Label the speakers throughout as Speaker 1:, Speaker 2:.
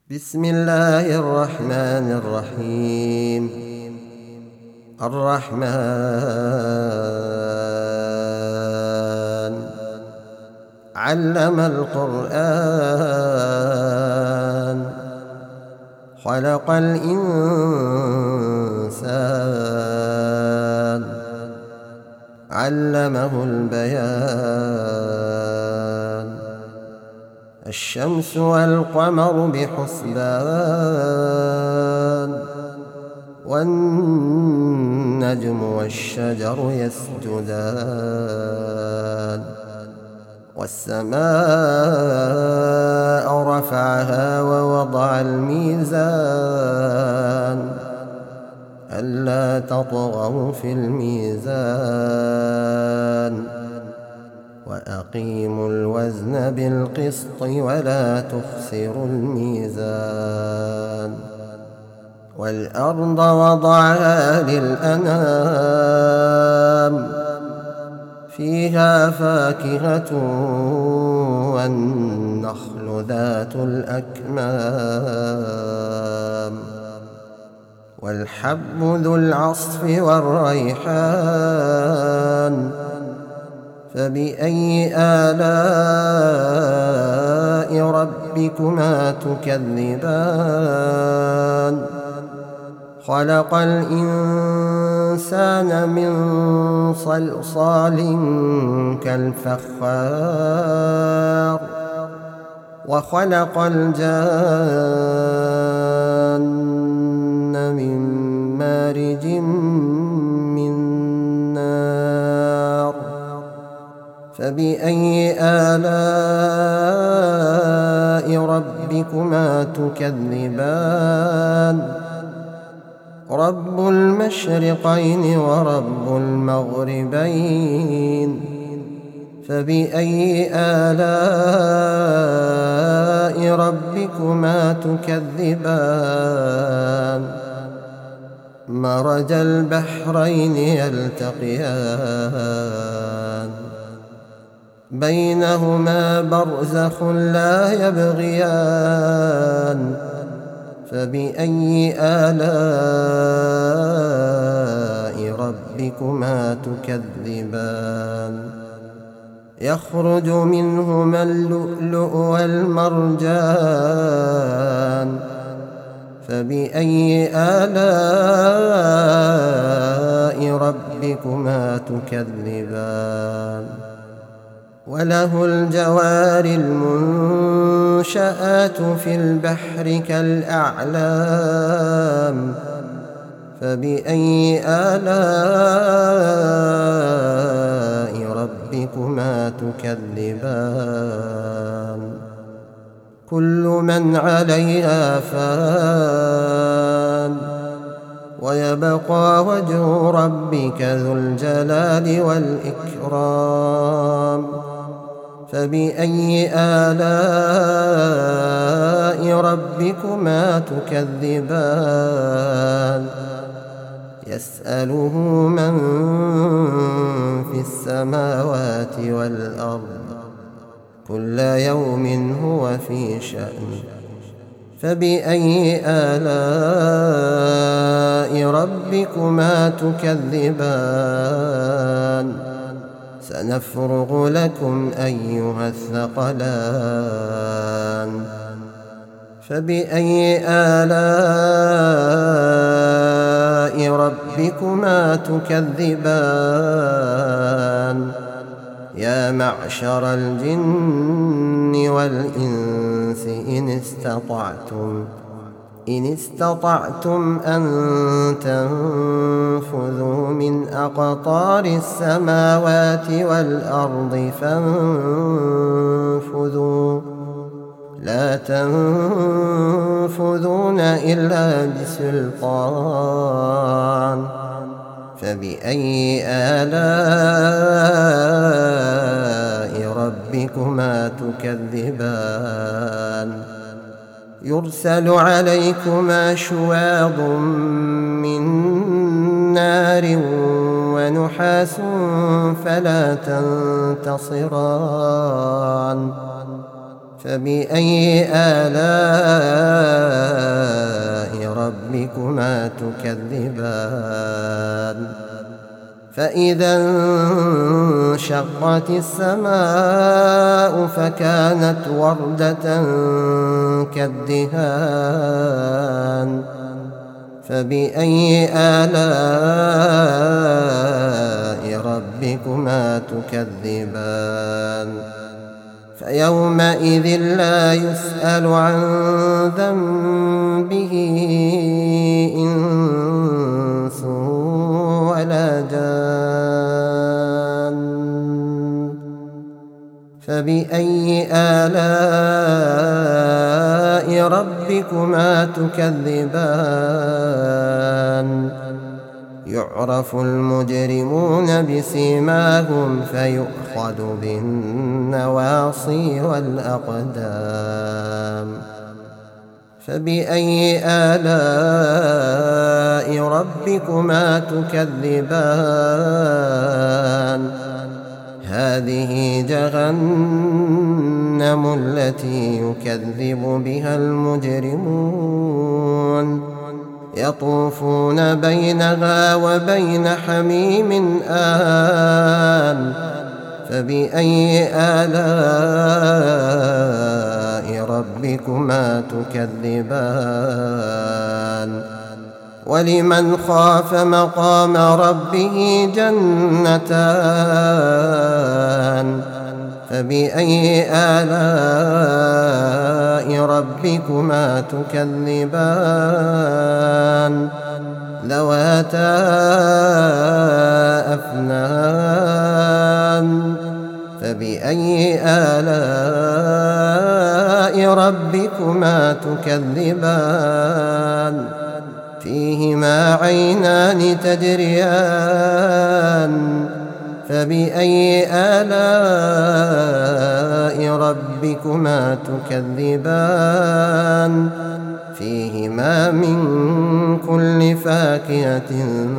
Speaker 1: بسم الله الرحمن الرحيم. الرحمن علم القرآن خلق الإنسان علمه البيان. الشمس والقمر بحسبان والنجم والشجر يسجدان والسماء رفعها ووضع الميزان ألا تطغوا في الميزان وأقيموا الوزن بالقسط ولا تخسروا الميزان. والأرض وضعها للأنام فيها فاكهة والنخل ذات الأكمام والحب ذو العصف والريحان فبأي آلاء ربكما تكذبان. خلق الإنسان من صلصال كالفخار وخلق الجان من مارج من نار فبأي آلاء ربكما تكذبان. رب المشرقين ورب المغربين فبأي آلاء ربكما تكذبان. مرج البحرين يلتقيان بينهما برزخ لا يبغيان فبأي آلاء ربكما تكذبان. يخرج منهما اللؤلؤ والمرجان فبأي آلاء ربكما تكذبان. وله الجوار المنشآت في البحر كالأعلام فبأي آلاء ربكما تكذبان. كل من عليها فان ويبقى وجه ربك ذو الجلال والإكرام فبأي آلاء ربكما تكذبان. يسأله من في السماوات والأرض كل يوم هو في شأن فبأي آلاء ربكما تكذبان. سنفرغ لكم أيها الثقلان فبأي آلاء ربكما تكذبان. يا معشر الجن والإنس إن استطعتم أن تنفذوا من أقطار السماوات والأرض فانفذوا لا تنفذون إلا بسلطان فبأي آلاء ربكما تكذبان. يرسل عليكما شواظ من نار ونحاس فلا تنتصران فبأي آلاء تكذبان فإذا انشقت السماء فكانت وردة كالدهان فبأي آلاء ربكما تكذبان فيومئذ لا يسأل عن ذنبه إنس ولا جان فبأي آلاء ربكما تكذبان يعرف المجرمون بسيماهم فيؤخذ بالنواصي والأقدام فبأي آلاء ربكما تكذبان هذه جهنم التي يكذب بها المجرمون يطوفون بينها وبين حميم آن فبأي آلاء ربكما تكذبان ولمن خاف مقام ربه جنتان فبأي آلاء ربكما تكذبان ذواتا أفنان فبأي آلاء ربكما تكذبان فيهما عينان تجريان فبأي آلاء ربكما تكذبان فيهما من كل فاكهة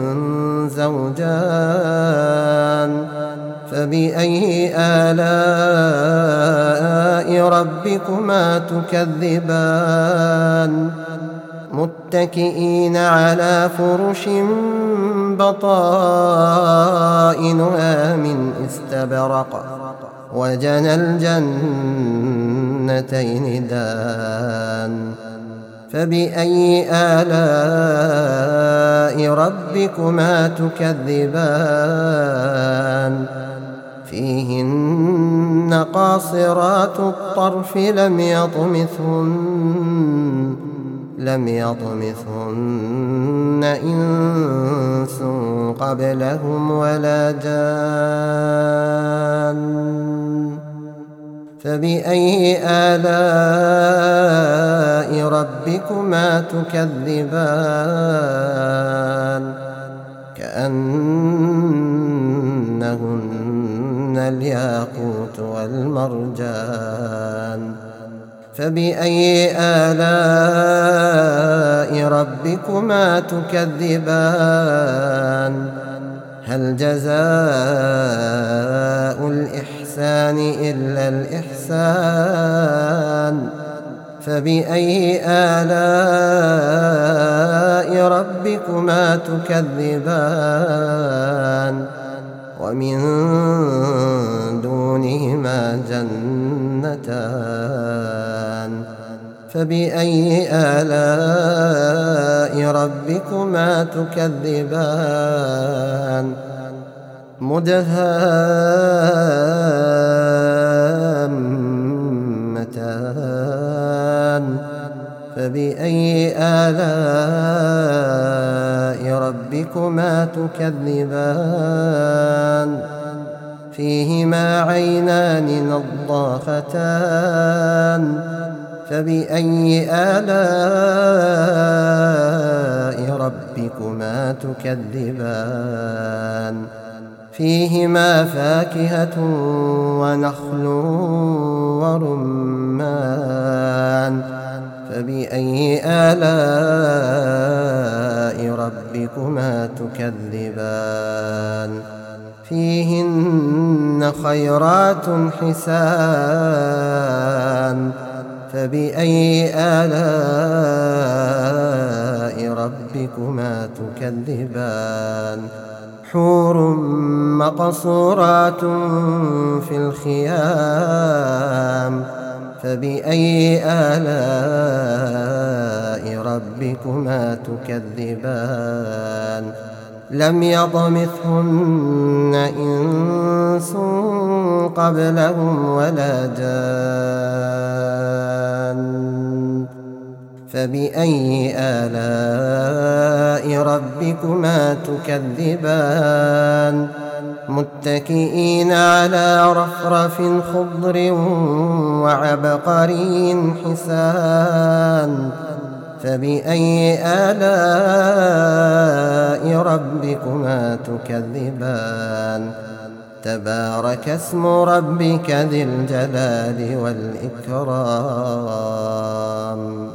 Speaker 1: زوجان فبأي آلاء ربكما تكذبان متكئين على فرش بطائنها من استبرق وجنى الجنتين دان فبأي آلاء ربكما تكذبان فيهن قاصرات الطرف لم يطمثهن إنس قبلهم ولا جان فبأي آلاء ربكما تكذبان كأنهن الياقوت والمرجان فبأي آلاء ربكما تكذبان هل جزاء الإحسان إلا الإحسان فبأي آلاء ربكما تكذبان ومن دونهما جنتان فبأي آلاء ربكما تكذبان مدهامتان فبأي آلاء ربكما تكذبان فيهما عينان نضاختان فبأي آلاء ربكما تكذبان فيهما فاكهة ونخل ورمان فبأي آلاء ربكما تكذبان فيهن خيرات حسان فبأي آلاء ربكما ربكما تكذبان حور مقصورات في الخيام فبأي آلاء ربكما تكذبان لم يطمثهن إنس قبلهم ولا جان فبأي آلاء ربكما تكذبان متكئين على رفرف خضر وعبقري حسان فبأي آلاء ربكما تكذبان تبارك اسم ربك ذي الجلال والإكرام